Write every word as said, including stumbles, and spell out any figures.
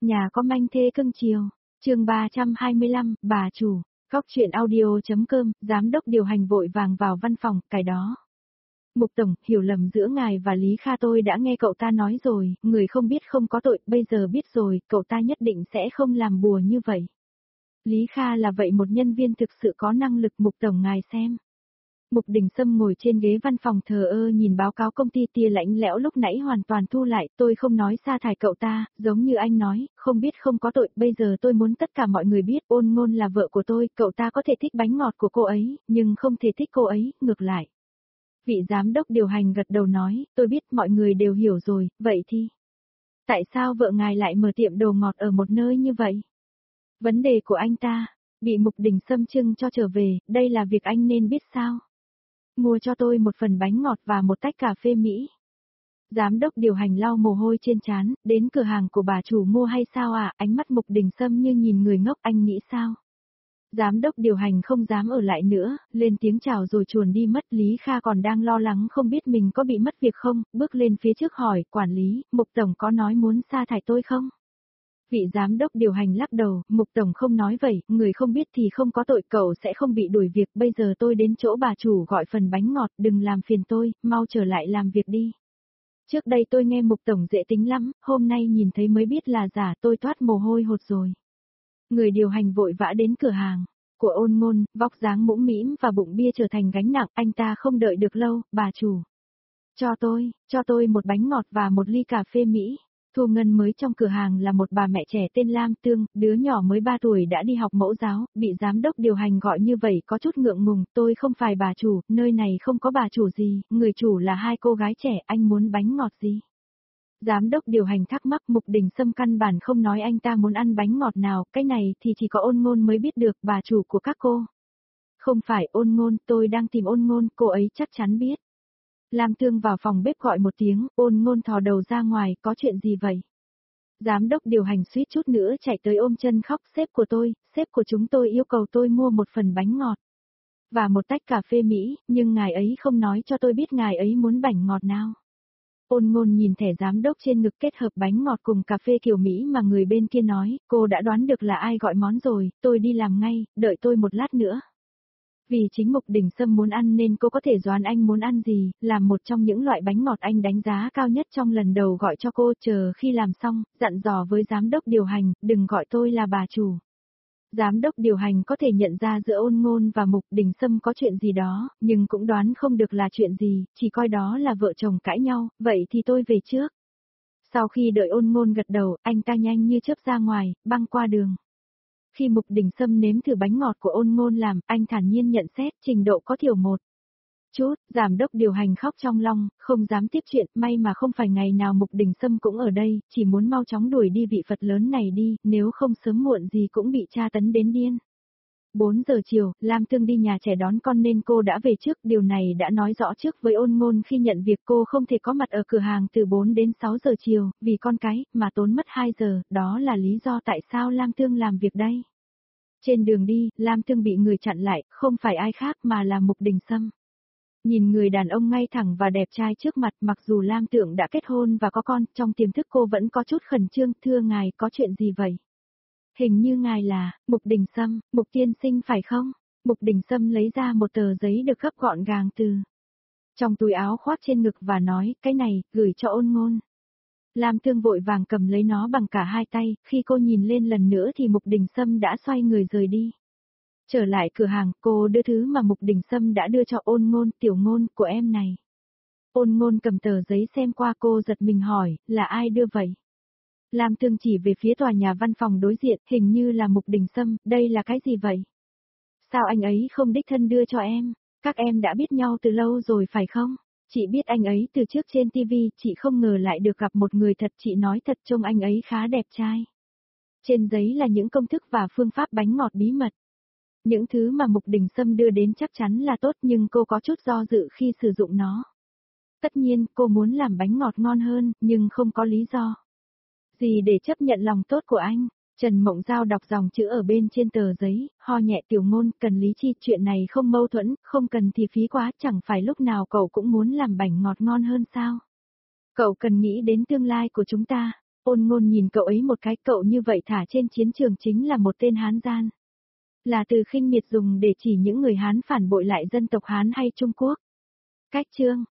Nhà có manh thê cưng chiều, chương ba trăm hai mươi lăm, bà chủ, Cóc truyện audio.com, giám đốc điều hành vội vàng vào văn phòng, cái đó. Mục Tổng, hiểu lầm giữa ngài và Lý Kha tôi đã nghe cậu ta nói rồi, người không biết không có tội, bây giờ biết rồi, cậu ta nhất định sẽ không làm bùa như vậy. Lý Kha là vậy một nhân viên thực sự có năng lực. Mục Tổng ngài xem. Mục Đình Sâm ngồi trên ghế văn phòng thờ ơ nhìn báo cáo công ty, tia lạnh lẽo lúc nãy hoàn toàn thu lại. Tôi không nói sa thải cậu ta, giống như anh nói, không biết không có tội. Bây giờ tôi muốn tất cả mọi người biết Ôn Ngôn là vợ của tôi. Cậu ta có thể thích bánh ngọt của cô ấy, nhưng không thể thích cô ấy, ngược lại. Vị giám đốc điều hành gật đầu nói, tôi biết mọi người đều hiểu rồi, vậy thì. Tại sao vợ ngài lại mở tiệm đồ ngọt ở một nơi như vậy? Vấn đề của anh ta, bị Mục Đình Sâm trưng cho trở về, đây là việc anh nên biết sao? Mua cho tôi một phần bánh ngọt và một tách cà phê Mỹ. Giám đốc điều hành lau mồ hôi trên trán, đến cửa hàng của bà chủ mua hay sao à? Ánh mắt Mục Đình Sâm như nhìn người ngốc, anh nghĩ sao? Giám đốc điều hành không dám ở lại nữa, lên tiếng chào rồi chuồn đi mất. Lý Kha còn đang lo lắng không biết mình có bị mất việc không, bước lên phía trước hỏi, quản lý, Mục Tổng có nói muốn sa thải tôi không? Vị giám đốc điều hành lắc đầu, Mục Tổng không nói vậy, người không biết thì không có tội, cậu sẽ không bị đuổi việc. Bây giờ tôi đến chỗ bà chủ gọi phần bánh ngọt, đừng làm phiền tôi, mau trở lại làm việc đi. Trước đây tôi nghe Mục Tổng dễ tính lắm, hôm nay nhìn thấy mới biết là giả, tôi toát mồ hôi hột rồi. Người điều hành vội vã đến cửa hàng của Ôn Ngôn, vóc dáng mũm mĩm và bụng bia trở thành gánh nặng, anh ta không đợi được lâu, bà chủ. Cho tôi, cho tôi một bánh ngọt và một ly cà phê Mỹ. Thu Ngân mới trong cửa hàng là một bà mẹ trẻ tên Lam Tương, đứa nhỏ mới ba tuổi đã đi học mẫu giáo, bị giám đốc điều hành gọi như vậy có chút ngượng ngùng, tôi không phải bà chủ, nơi này không có bà chủ gì, người chủ là hai cô gái trẻ, anh muốn bánh ngọt gì? Giám đốc điều hành thắc mắc. Mục Đình Sâm căn bản không nói anh ta muốn ăn bánh ngọt nào, cái này thì chỉ có Ôn Ngôn mới biết được, bà chủ của các cô. Không phải Ôn Ngôn, tôi đang tìm Ôn Ngôn, cô ấy chắc chắn biết. Lam Thương vào phòng bếp gọi một tiếng, Ôn Ngôn thò đầu ra ngoài, có chuyện gì vậy? Giám đốc điều hành suýt chút nữa chạy tới ôm chân khóc, sếp của tôi, sếp của chúng tôi yêu cầu tôi mua một phần bánh ngọt. Và một tách cà phê Mỹ, nhưng ngài ấy không nói cho tôi biết ngài ấy muốn bánh ngọt nào. Ôn Ngôn nhìn thẻ giám đốc trên ngực kết hợp bánh ngọt cùng cà phê kiểu Mỹ mà người bên kia nói, cô đã đoán được là ai gọi món rồi, tôi đi làm ngay, đợi tôi một lát nữa. Vì chính Mục Đình Sâm muốn ăn nên cô có thể đoán anh muốn ăn gì, làm một trong những loại bánh ngọt anh đánh giá cao nhất trong lần đầu gọi cho cô, chờ khi làm xong, dặn dò với giám đốc điều hành, đừng gọi tôi là bà chủ. Giám đốc điều hành có thể nhận ra giữa Ôn Ngôn và Mục Đình Sâm có chuyện gì đó, nhưng cũng đoán không được là chuyện gì, chỉ coi đó là vợ chồng cãi nhau, vậy thì tôi về trước. Sau khi đợi Ôn Ngôn gật đầu, anh ta nhanh như chớp ra ngoài, băng qua đường. Khi Mục Đình Sâm nếm thử bánh ngọt của Ôn Ngôn làm, anh thản nhiên nhận xét trình độ có thiểu một chút, giám đốc điều hành khóc trong lòng, không dám tiếp chuyện, may mà không phải ngày nào Mục Đình Sâm cũng ở đây, chỉ muốn mau chóng đuổi đi vị Phật lớn này đi, nếu không sớm muộn gì cũng bị tra tấn đến điên. bốn giờ chiều, Lam Thương đi nhà trẻ đón con nên cô đã về trước, điều này đã nói rõ trước với Ôn Ngôn khi nhận việc cô không thể có mặt ở cửa hàng từ bốn đến sáu giờ chiều, vì con cái, mà tốn mất hai giờ, đó là lý do tại sao Lam Thương làm việc đây. Trên đường đi, Lam Thương bị người chặn lại, không phải ai khác mà là Mục Đình Sâm. Nhìn người đàn ông ngay thẳng và đẹp trai trước mặt, mặc dù Lam Tượng đã kết hôn và có con, trong tiềm thức cô vẫn có chút khẩn trương, thưa ngài, có chuyện gì vậy? Hình như ngài là, Mục Đình Sâm, Mục tiên sinh phải không? Mục Đình Sâm lấy ra một tờ giấy được gấp gọn gàng từ trong túi áo khoác trên ngực và nói, cái này, gửi cho Ôn Ngôn. Lam Thương vội vàng cầm lấy nó bằng cả hai tay, khi cô nhìn lên lần nữa thì Mục Đình Sâm đã xoay người rời đi. Trở lại cửa hàng, cô đưa thứ mà Mục Đình Sâm đã đưa cho Ôn Ngôn, tiểu Ngôn, của em này. Ôn Ngôn cầm tờ giấy xem qua, cô giật mình hỏi, là ai đưa vậy? Lam Thương chỉ về phía tòa nhà văn phòng đối diện, hình như là Mục Đình Sâm, đây là cái gì vậy? Sao anh ấy không đích thân đưa cho em? Các em đã biết nhau từ lâu rồi phải không? Chị biết anh ấy từ trước trên ti vi, chị không ngờ lại được gặp một người thật, chị nói thật trông anh ấy khá đẹp trai. Trên giấy là những công thức và phương pháp bánh ngọt bí mật. Những thứ mà Mục Đình Sâm đưa đến chắc chắn là tốt nhưng cô có chút do dự khi sử dụng nó. Tất nhiên, cô muốn làm bánh ngọt ngon hơn, nhưng không có lý do gì để chấp nhận lòng tốt của anh. Trần Mộng Giao đọc dòng chữ ở bên trên tờ giấy, ho nhẹ, tiểu Ngôn, cần lý chi, chuyện này không mâu thuẫn, không cần thì phí quá, chẳng phải lúc nào cậu cũng muốn làm bánh ngọt ngon hơn sao? Cậu cần nghĩ đến tương lai của chúng ta. Ôn Ngôn nhìn cậu ấy một cái, cậu như vậy thả trên chiến trường chính là một tên Hán gian. Là từ khinh miệt dùng để chỉ những người Hán phản bội lại dân tộc Hán hay Trung Quốc. Cách chương